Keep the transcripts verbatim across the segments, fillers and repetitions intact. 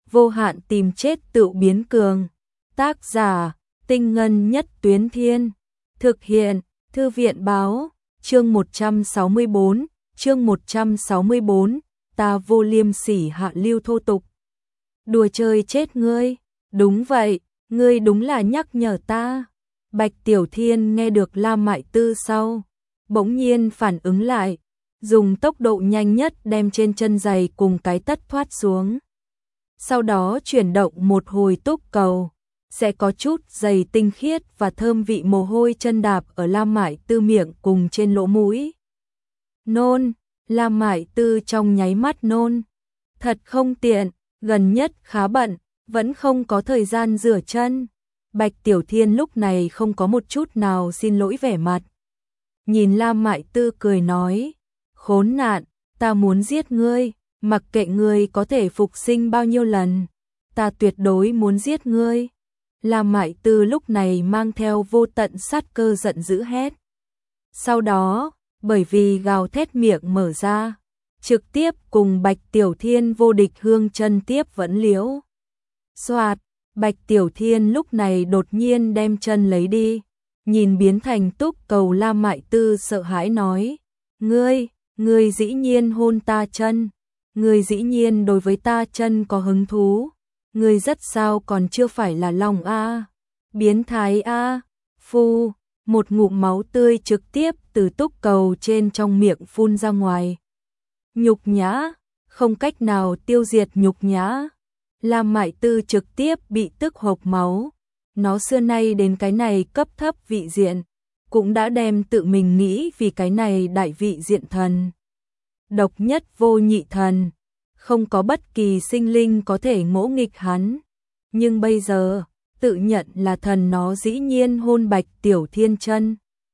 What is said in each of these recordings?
vô hạn tìm chết tự biến cường. Tác giả, Tinh Ngân Nhất Tuyến Thiên. Thực hiện, Thư viện Báo. Chương một trăm sáu mươi bốn, chương một trăm sáu mươi bốn, ta vô liêm sỉ hạ lưu thô tục. Đùa chơi chết ngươi, đúng vậy, ngươi đúng là nhắc nhở ta. Bạch Tiểu Thiên nghe được La Mại Tư sau, bỗng nhiên phản ứng lại, dùng tốc độ nhanh nhất đem trên chân giày cùng cái tất thoát xuống. Sau đó chuyển động một hồi túc cầu, sẽ có chút giày tinh khiết và thơm vị mồ hôi chân đạp ở La Mại Tư miệng cùng trên lỗ mũi. Nôn, La Mại Tư trong nháy mắt nôn. Thật không tiện, gần nhất khá bận, vẫn không có thời gian rửa chân. Bạch Tiểu Thiên lúc này không có một chút nào xin lỗi vẻ mặt. Nhìn La Mại Tư cười nói, khốn nạn, ta muốn giết ngươi, mặc kệ ngươi có thể phục sinh bao nhiêu lần, ta tuyệt đối muốn giết ngươi. La Mại Tư lúc này mang theo vô tận sát cơ giận dữ hét. Sau đó, bởi vì gào thét miệng mở ra, trực tiếp cùng Bạch Tiểu Thiên vô địch hương chân tiếp vẫn liễu. Soạt, Bạch Tiểu Thiên lúc này đột nhiên đem chân lấy đi, nhìn biến thành túc cầu La Mại Tư sợ hãi nói, ngươi, ngươi dĩ nhiên hôn ta chân, ngươi dĩ nhiên đối với ta chân có hứng thú, ngươi rất sao còn chưa phải là lòng a, biến thái a, phu, một ngụm máu tươi trực tiếp từ túc cầu trên trong miệng phun ra ngoài. Nhục nhã, không cách nào tiêu diệt nhục nhã. La Mại Tư trực tiếp bị tức hộc máu, nó xưa nay đến cái này cấp thấp vị diện, cũng đã đem tự mình nghĩ vì cái này đại vị diện thần. Độc nhất vô nhị thần, không có bất kỳ sinh linh có thể ngỗ nghịch hắn, nhưng bây giờ, tự nhận là thần nó dĩ nhiên hôn Bạch Tiểu Thiên chân.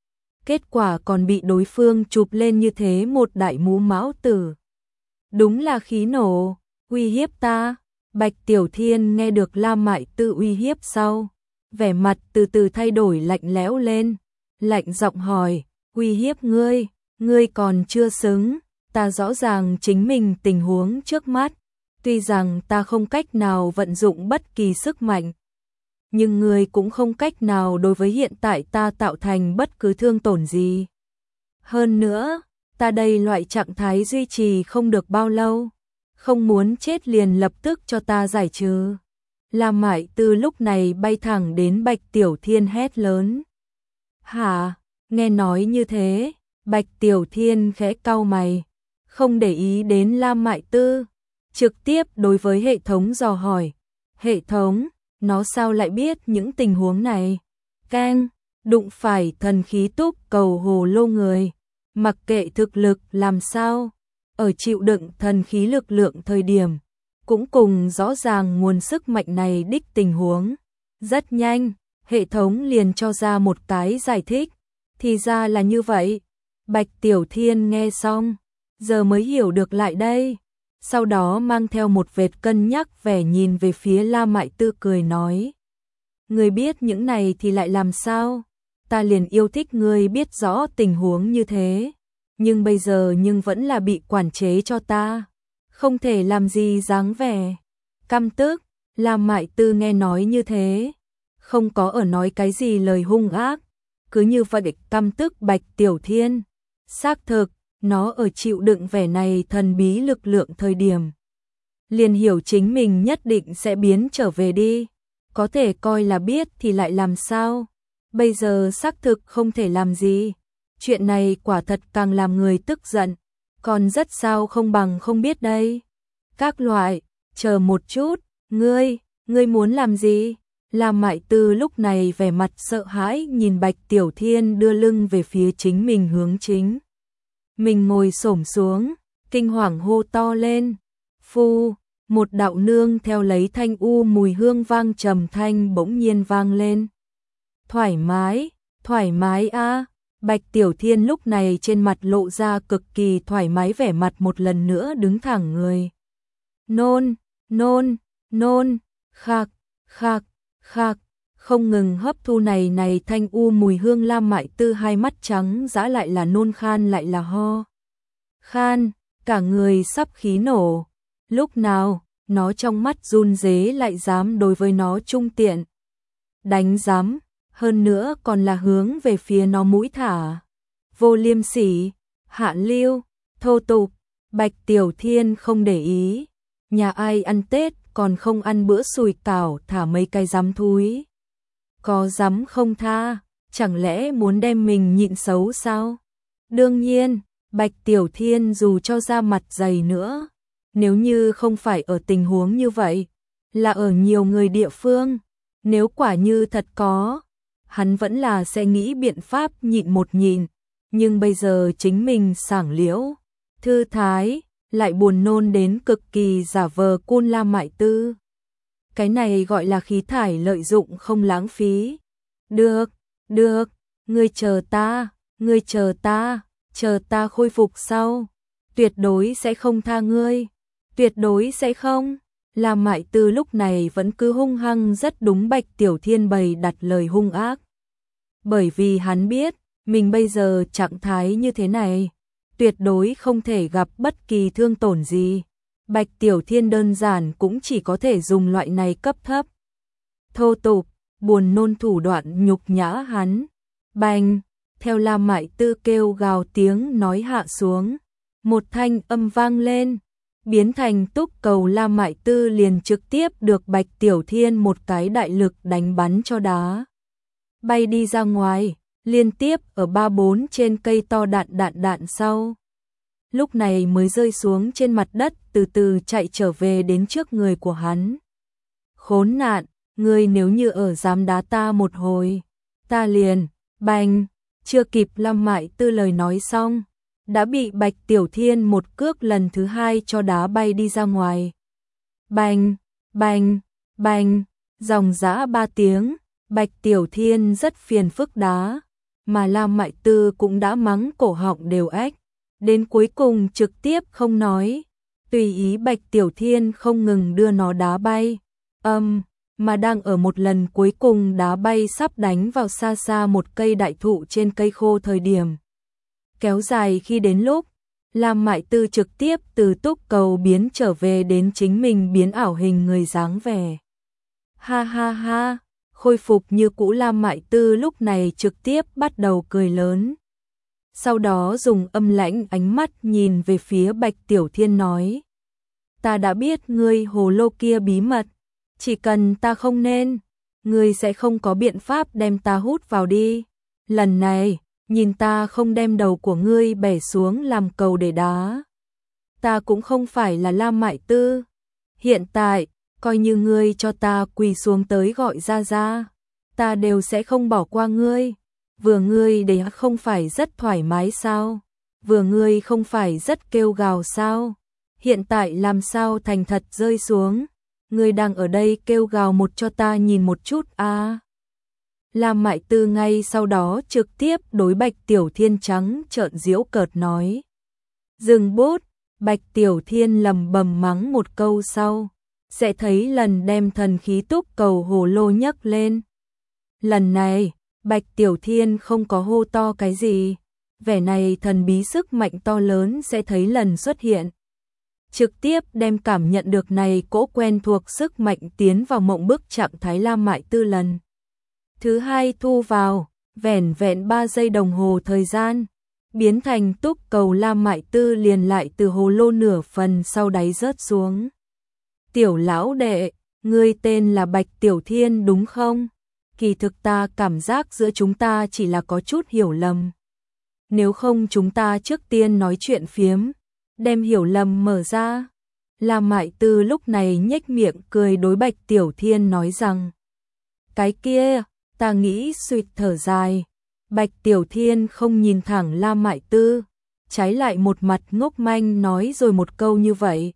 Kết quả còn bị đối phương chụp lên như thế một đại mũ mão tử. Đúng là khí nổ, uy hiếp ta. Bạch Tiểu Thiên nghe được La Mại Tư uy hiếp sau, vẻ mặt từ từ thay đổi lạnh lẽo lên, lạnh giọng hỏi, uy hiếp ngươi, ngươi còn chưa xứng, ta rõ ràng chính mình tình huống trước mắt, tuy rằng ta không cách nào vận dụng bất kỳ sức mạnh, nhưng ngươi cũng không cách nào đối với hiện tại ta tạo thành bất cứ thương tổn gì. Hơn nữa, ta đây loại trạng thái duy trì không được bao lâu. Không muốn chết liền lập tức cho ta giải trừ. La Mại Tư lúc này bay thẳng đến Bạch Tiểu Thiên hét lớn. Hả? Nghe nói như thế, Bạch Tiểu Thiên khẽ cau mày, không để ý đến La Mại Tư, trực tiếp đối với hệ thống dò hỏi. Hệ thống, nó sao lại biết những tình huống này? Keng, đụng phải thần khí túc cầu hồ lô người, mặc kệ thực lực làm sao. Ở chịu đựng thần khí lực lượng thời điểm, cũng cùng rõ ràng nguồn sức mạnh này đích tình huống. Rất nhanh, hệ thống liền cho ra một cái giải thích, thì ra là như vậy. Bạch Tiểu Thiên nghe xong, giờ mới hiểu được lại đây. Sau đó mang theo một vệt cân nhắc vẻ nhìn về phía La Mại Tư cười nói. Người biết những này thì lại làm sao? Ta liền yêu thích người biết rõ tình huống như thế. Nhưng bây giờ nhưng vẫn là bị quản chế cho ta, không thể làm gì dáng vẻ. Căm tức, La Mại Tư nghe nói như thế, không có ở nói cái gì lời hung ác, cứ như vậy căm tức Bạch Tiểu Thiên. Xác thực, nó ở chịu đựng vẻ này thần bí lực lượng thời điểm. Liền hiểu chính mình nhất định sẽ biến trở về đi, có thể coi là biết thì lại làm sao, bây giờ xác thực không thể làm gì. Chuyện này quả thật càng làm người tức giận, còn rất sao không bằng không biết đây. Các loại, chờ một chút, ngươi, ngươi muốn làm gì? La Mại Tư lúc này vẻ mặt sợ hãi nhìn Bạch Tiểu Thiên đưa lưng về phía chính mình hướng chính. Mình ngồi xổm xuống, kinh hoàng hô to lên. Phu, một đạo nương theo lấy thanh u mùi hương vang trầm thanh bỗng nhiên vang lên. Thoải mái, thoải mái a. Bạch Tiểu Thiên lúc này trên mặt lộ ra cực kỳ thoải mái vẻ mặt một lần nữa đứng thẳng người. Nôn, nôn, nôn, khạc, khạc, khạc, không ngừng hấp thu này này thanh u mùi hương. La Mại Tư hai mắt trắng dã lại là nôn khan lại là ho. Khan, cả người sắp khí nổ. Lúc nào, nó trong mắt run rế lại dám đối với nó trung tiện. Đánh giám, hơn nữa còn là hướng về phía nó mũi thả. Vô liêm sỉ, hạ lưu, thô tục, Bạch Tiểu Thiên không để ý. Nhà ai ăn Tết còn không ăn bữa sùi cảo thả mấy cái giám thúi. Có dám không tha, chẳng lẽ muốn đem mình nhịn xấu sao? Đương nhiên, Bạch Tiểu Thiên dù cho ra mặt dày nữa, nếu như không phải ở tình huống như vậy, là ở nhiều người địa phương, nếu quả như thật có, hắn vẫn là sẽ nghĩ biện pháp nhịn một nhịn, nhưng bây giờ chính mình sảng liễu, thư thái, lại buồn nôn đến cực kỳ giả vờ cun La Mại Tư. Cái này gọi là khí thải lợi dụng không lãng phí. Được, được, ngươi chờ ta, ngươi chờ ta, chờ ta khôi phục sau, tuyệt đối sẽ không tha ngươi, tuyệt đối sẽ không. La Mại Tư lúc này vẫn cứ hung hăng rất đúng Bạch Tiểu Thiên bày đặt lời hung ác. Bởi vì hắn biết, mình bây giờ trạng thái như thế này, tuyệt đối không thể gặp bất kỳ thương tổn gì. Bạch Tiểu Thiên đơn giản cũng chỉ có thể dùng loại này cấp thấp, thô tục, buồn nôn thủ đoạn nhục nhã hắn. Bành, theo La Mại Tư kêu gào tiếng nói hạ xuống, một thanh âm vang lên, biến thành túc cầu. La Mại Tư liền trực tiếp được Bạch Tiểu Thiên một cái đại lực đánh bắn cho đá bay đi ra ngoài, liên tiếp ở ba bốn trên cây to đạn đạn đạn sau. Lúc này mới rơi xuống trên mặt đất, từ từ chạy trở về đến trước người của hắn. Khốn nạn, ngươi nếu như ở dám đá ta một hồi, ta liền, bành, chưa kịp La Mại Tư lời nói xong, đã bị Bạch Tiểu Thiên một cước lần thứ hai cho đá bay đi ra ngoài. Bành, bành, bành, dòng dã ba tiếng, Bạch Tiểu Thiên rất phiền phức đá, mà La Mại Tư cũng đã mắng cổ họng đều ếch. Đến cuối cùng trực tiếp không nói, tùy ý Bạch Tiểu Thiên không ngừng đưa nó đá bay, âm, um, mà đang ở một lần cuối cùng đá bay sắp đánh vào xa xa một cây đại thụ trên cây khô thời điểm. Kéo dài khi đến lúc, La Mại Tư trực tiếp từ túc cầu biến trở về đến chính mình biến ảo hình người dáng vẻ. Ha ha ha, khôi phục như cũ La Mại Tư lúc này trực tiếp bắt đầu cười lớn. Sau đó dùng âm lãnh ánh mắt nhìn về phía Bạch Tiểu Thiên nói. Ta đã biết ngươi hồ lô kia bí mật, chỉ cần ta không nên, ngươi sẽ không có biện pháp đem ta hút vào đi. Lần này, nhìn ta không đem đầu của ngươi bẻ xuống làm cầu để đá. Ta cũng không phải là La Mại Tư. Hiện tại, coi như ngươi cho ta quỳ xuống tới gọi ra ra, ta đều sẽ không bỏ qua ngươi. Vừa ngươi để không phải rất thoải mái sao? Vừa ngươi không phải rất kêu gào sao? Hiện tại làm sao thành thật rơi xuống? Ngươi đang ở đây kêu gào một cho ta nhìn một chút a. À. La Mại Tư ngay sau đó trực tiếp đối Bạch Tiểu Thiên trắng trợn giễu cợt nói. Dừng bút, Bạch Tiểu Thiên lầm bầm mắng một câu sau, sẽ thấy lần đem thần khí túc cầu hồ lô nhấc lên. Lần này, Bạch Tiểu Thiên không có hô to cái gì, vẻ này thần bí sức mạnh to lớn sẽ thấy lần xuất hiện. Trực tiếp đem cảm nhận được này cỗ quen thuộc sức mạnh tiến vào mộng bức trạng thái La Mại Tư lần thứ hai thu vào, vẻn vẹn ba giây đồng hồ thời gian, biến thành túc cầu. La Mại Tư liền lại từ hồ lô nửa phần sau đáy rớt xuống. Tiểu lão đệ, ngươi tên là Bạch Tiểu Thiên đúng không? Kỳ thực ta cảm giác giữa chúng ta chỉ là có chút hiểu lầm. Nếu không chúng ta trước tiên nói chuyện phiếm, đem hiểu lầm mở ra. La Mại Tư lúc này nhếch miệng cười đối Bạch Tiểu Thiên nói rằng. Cái kia, ta nghĩ suýt thở dài. Bạch Tiểu Thiên không nhìn thẳng La Mại Tư, trái lại một mặt ngốc manh nói rồi một câu như vậy.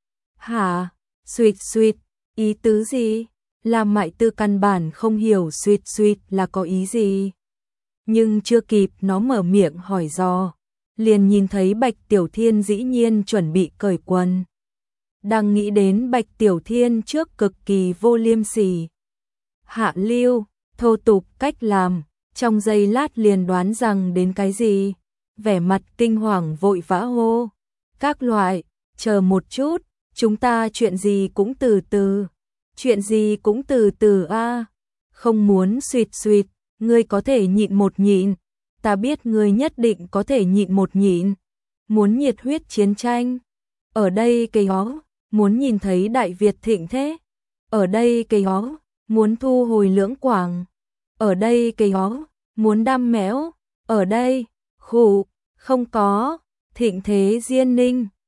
Hả? Suýt suýt, ý tứ gì? La Mại Tư căn bản không hiểu suýt suýt là có ý gì. Nhưng chưa kịp nó mở miệng hỏi dò, liền nhìn thấy Bạch Tiểu Thiên dĩ nhiên chuẩn bị cởi quần. Đang nghĩ đến Bạch Tiểu Thiên trước cực kỳ vô liêm sỉ, hạ lưu, thô tục cách làm, trong giây lát liền đoán rằng đến cái gì, vẻ mặt kinh hoàng vội vã hô. Các loại, chờ một chút, chúng ta chuyện gì cũng từ từ, chuyện gì cũng từ từ a. Không muốn suýt suýt, ngươi có thể nhịn một nhịn, ta biết ngươi nhất định có thể nhịn một nhịn. Muốn nhiệt huyết chiến tranh, ở đây cây ó, muốn nhìn thấy Đại Việt thịnh thế, ở đây cây ó, muốn thu hồi Lưỡng Quảng, ở đây cây ó, muốn đam mẽo, ở đây, khụ, không có, thịnh thế Diên Ninh.